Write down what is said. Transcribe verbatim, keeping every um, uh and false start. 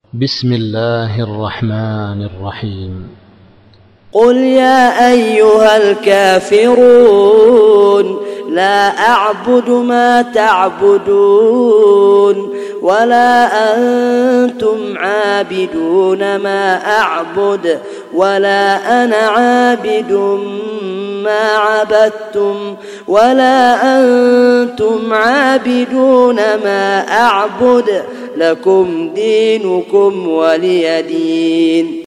بسم الله الرحمن الرحيم. قل يا أيها الكافرون لا أعبد ما تعبدون ولا أنتم عابدون ما أعبد ولا أنا عابد ما عبدتم ولا أنتم عابدون ما أعبد لكم دينكم ولي دين.